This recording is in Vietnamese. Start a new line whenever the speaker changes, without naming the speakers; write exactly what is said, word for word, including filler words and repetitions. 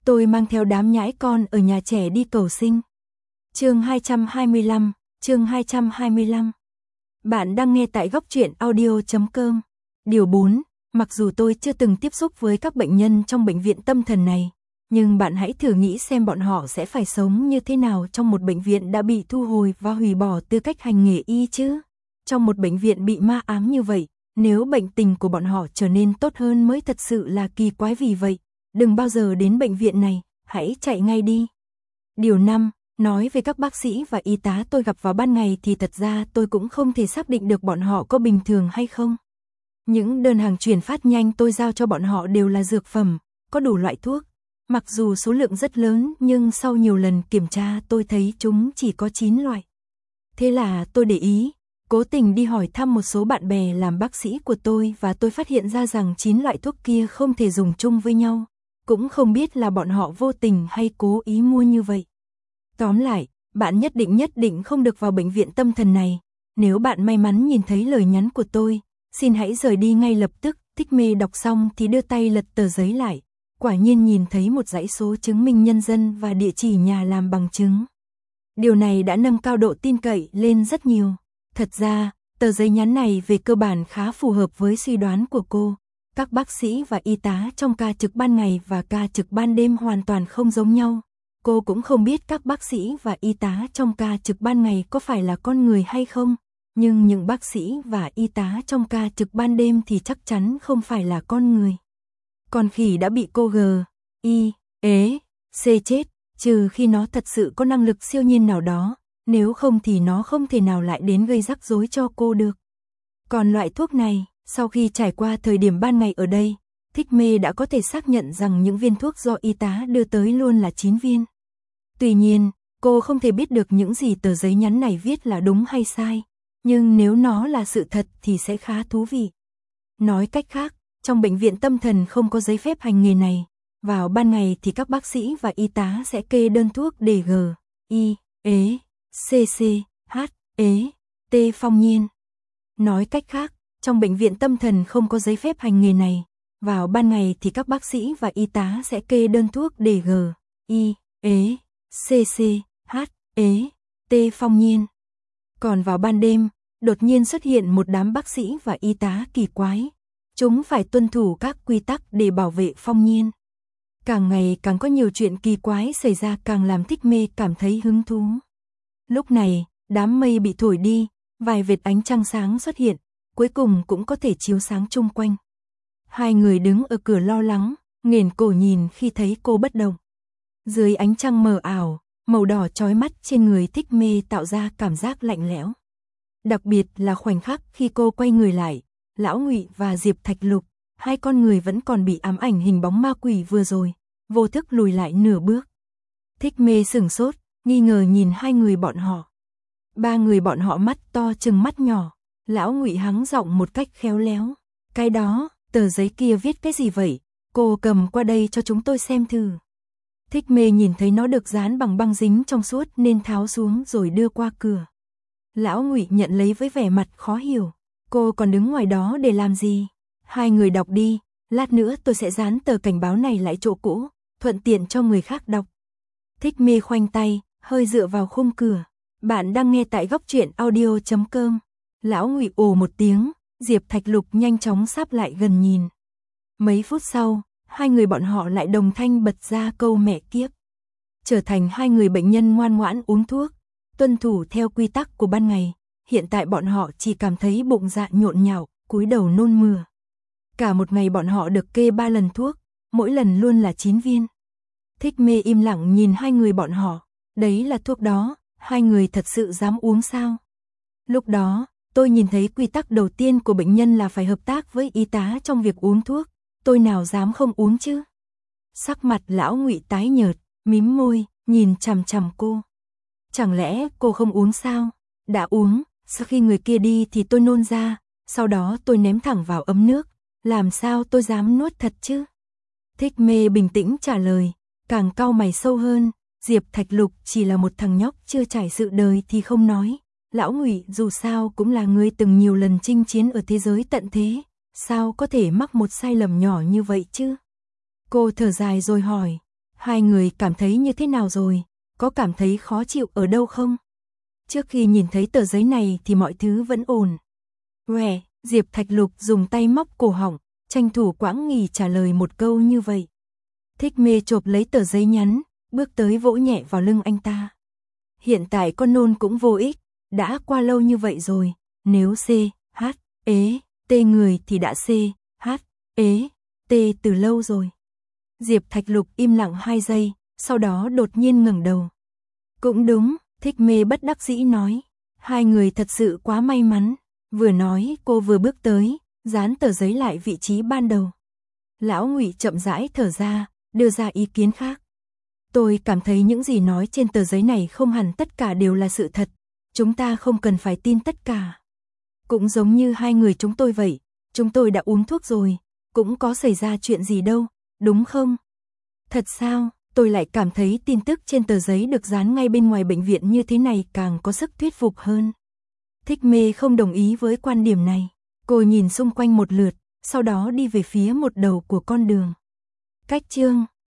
Tôi mang theo đám nhãi con ở nhà trẻ đi cầu sinh. Chương hai trăm hai mươi lăm, chương hai trăm hai mươi lăm. Bạn đang nghe tại góc truyện audio chấm com. Điều bốn, mặc dù tôi chưa từng tiếp xúc với các bệnh nhân trong bệnh viện tâm thần này, nhưng bạn hãy thử nghĩ xem bọn họ sẽ phải sống như thế nào trong một bệnh viện đã bị thu hồi và hủy bỏ tư cách hành nghề y chứ. Trong một bệnh viện bị ma ám như vậy, nếu bệnh tình của bọn họ trở nên tốt hơn mới thật sự là kỳ quái, vì vậy, đừng bao giờ đến bệnh viện này, hãy chạy ngay đi. Điều năm, nói về các bác sĩ và y tá tôi gặp vào ban ngày thì thật ra tôi cũng không thể xác định được bọn họ có bình thường hay không. Những đơn hàng chuyển phát nhanh tôi giao cho bọn họ đều là dược phẩm, có đủ loại thuốc. Mặc dù số lượng rất lớn nhưng sau nhiều lần kiểm tra tôi thấy chúng chỉ có chín loại. Thế là tôi để ý, cố tình đi hỏi thăm một số bạn bè làm bác sĩ của tôi và tôi phát hiện ra rằng chín loại thuốc kia không thể dùng chung với nhau. Cũng không biết là bọn họ vô tình hay cố ý mua như vậy. Tóm lại, bạn nhất định nhất định không được vào bệnh viện tâm thần này. Nếu bạn may mắn nhìn thấy lời nhắn của tôi, xin hãy rời đi ngay lập tức. Thích Mê đọc xong thì đưa tay lật tờ giấy lại. Quả nhiên nhìn thấy một dãy số chứng minh nhân dân và địa chỉ nhà làm bằng chứng. Điều này đã nâng cao độ tin cậy lên rất nhiều. Thật ra, tờ giấy nhắn này về cơ bản khá phù hợp với suy đoán của cô. Các bác sĩ và y tá trong ca trực ban ngày và ca trực ban đêm hoàn toàn không giống nhau. Cô cũng không biết các bác sĩ và y tá trong ca trực ban ngày có phải là con người hay không. Nhưng những bác sĩ và y tá trong ca trực ban đêm thì chắc chắn không phải là con người. Con khỉ đã bị cô G, Y, ế, C chết, trừ khi nó thật sự có năng lực siêu nhiên nào đó, nếu không thì nó không thể nào lại đến gây rắc rối cho cô được. Còn loại thuốc này, sau khi trải qua thời điểm ban ngày ở đây, Thích Mê đã có thể xác nhận rằng những viên thuốc do y tá đưa tới luôn là chín viên. Tuy nhiên, cô không thể biết được những gì tờ giấy nhắn này viết là đúng hay sai, nhưng nếu nó là sự thật thì sẽ khá thú vị. Nói cách khác, trong bệnh viện tâm thần không có giấy phép hành nghề này, vào ban ngày thì các bác sĩ và y tá sẽ kê đơn thuốc để G, Y, ế, C C, H, ế, T phong nhiên. Nói cách khác, trong bệnh viện tâm thần không có giấy phép hành nghề này, vào ban ngày thì các bác sĩ và y tá sẽ kê đơn thuốc để G, Y, ế, C C, H, ế, T phong nhiên. Còn vào ban đêm, đột nhiên xuất hiện một đám bác sĩ và y tá kỳ quái. Chúng phải tuân thủ các quy tắc để bảo vệ phong nhiên. Càng ngày càng có nhiều chuyện kỳ quái xảy ra, càng làm Thích Mê cảm thấy hứng thú. Lúc này, đám mây bị thổi đi, vài vệt ánh trăng sáng xuất hiện, cuối cùng cũng có thể chiếu sáng chung quanh. Hai người đứng ở cửa lo lắng, nghển cổ nhìn khi thấy cô bất động. Dưới ánh trăng mờ ảo, màu đỏ chói mắt trên người Thích Mê tạo ra cảm giác lạnh lẽo. Đặc biệt là khoảnh khắc khi cô quay người lại, Lão Ngụy và Diệp Thạch Lục, hai con người vẫn còn bị ám ảnh hình bóng ma quỷ vừa rồi, vô thức lùi lại nửa bước. Thích Mê sửng sốt, nghi ngờ nhìn hai người bọn họ. Ba người bọn họ mắt to chừng mắt nhỏ. Lão Ngụy hắng giọng một cách khéo léo. Cái đó, tờ giấy kia viết cái gì vậy? Cô cầm qua đây cho chúng tôi xem thử. Thích Mê nhìn thấy nó được dán bằng băng dính trong suốt nên tháo xuống rồi đưa qua cửa. Lão Ngụy nhận lấy với vẻ mặt khó hiểu. Cô còn đứng ngoài đó để làm gì? Hai người đọc đi, lát nữa tôi sẽ dán tờ cảnh báo này lại chỗ cũ, thuận tiện cho người khác đọc. Thích Mê khoanh tay, hơi dựa vào khung cửa. Bạn đang nghe tại góc truyện audio chấm com. Lão Ngụy ồ một tiếng, Diệp Thạch Lục nhanh chóng sáp lại gần nhìn. Mấy phút sau, hai người bọn họ lại đồng thanh bật ra câu mẹ kiếp. Trở thành hai người bệnh nhân ngoan ngoãn uống thuốc, tuân thủ theo quy tắc của ban ngày. Hiện tại bọn họ chỉ cảm thấy bụng dạ nhộn nhạo, cúi đầu nôn mửa. Cả một ngày bọn họ được kê ba lần thuốc, mỗi lần luôn là chín viên. Thích Mê im lặng nhìn hai người bọn họ. Đấy là thuốc đó, hai người thật sự dám uống sao? Lúc đó, tôi nhìn thấy quy tắc đầu tiên của bệnh nhân là phải hợp tác với y tá trong việc uống thuốc. Tôi nào dám không uống chứ? Sắc mặt Lão Ngụy tái nhợt, mím môi, nhìn chằm chằm cô. Chẳng lẽ cô không uống sao? Đã uống, sau khi người kia đi thì tôi nôn ra, sau đó tôi ném thẳng vào ấm nước. Làm sao tôi dám nuốt thật chứ? Thích Mê bình tĩnh trả lời, càng cau mày sâu hơn. Diệp Thạch Lục chỉ là một thằng nhóc chưa trải sự đời thì không nói. Lão Ngụy dù sao cũng là người từng nhiều lần chinh chiến ở thế giới tận thế, sao có thể mắc một sai lầm nhỏ như vậy chứ? Cô thở dài rồi hỏi, Hai người cảm thấy như thế nào rồi? Có cảm thấy khó chịu ở đâu không? Trước khi nhìn thấy tờ giấy này thì mọi thứ vẫn ổn. Uè, Diệp Thạch Lục dùng tay móc cổ họng, tranh thủ quãng nghỉ trả lời một câu như vậy. Thích Mê chộp lấy tờ giấy nhắn, bước tới vỗ nhẹ vào lưng anh ta. Hiện tại con nôn cũng vô ích, đã qua lâu như vậy rồi, nếu C, H, ế, T người thì đã C, H, ế, T từ lâu rồi. Diệp Thạch Lục im lặng hai giây, sau đó đột nhiên ngẩng đầu. Cũng đúng, Thích Mê bất đắc dĩ nói, hai người thật sự quá may mắn. Vừa nói cô vừa bước tới, dán tờ giấy lại vị trí ban đầu. Lão Ngụy chậm rãi thở ra, đưa ra ý kiến khác. Tôi cảm thấy những gì nói trên tờ giấy này không hẳn tất cả đều là sự thật, chúng ta không cần phải tin tất cả. Cũng giống như hai người chúng tôi vậy, chúng tôi đã uống thuốc rồi, cũng có xảy ra chuyện gì đâu, đúng không? Thật sao, tôi lại cảm thấy tin tức trên tờ giấy được dán ngay bên ngoài bệnh viện như thế này càng có sức thuyết phục hơn. Thích Mê không đồng ý với quan điểm này, cô nhìn xung quanh một lượt, sau đó đi về phía một đầu của con đường. Cách chương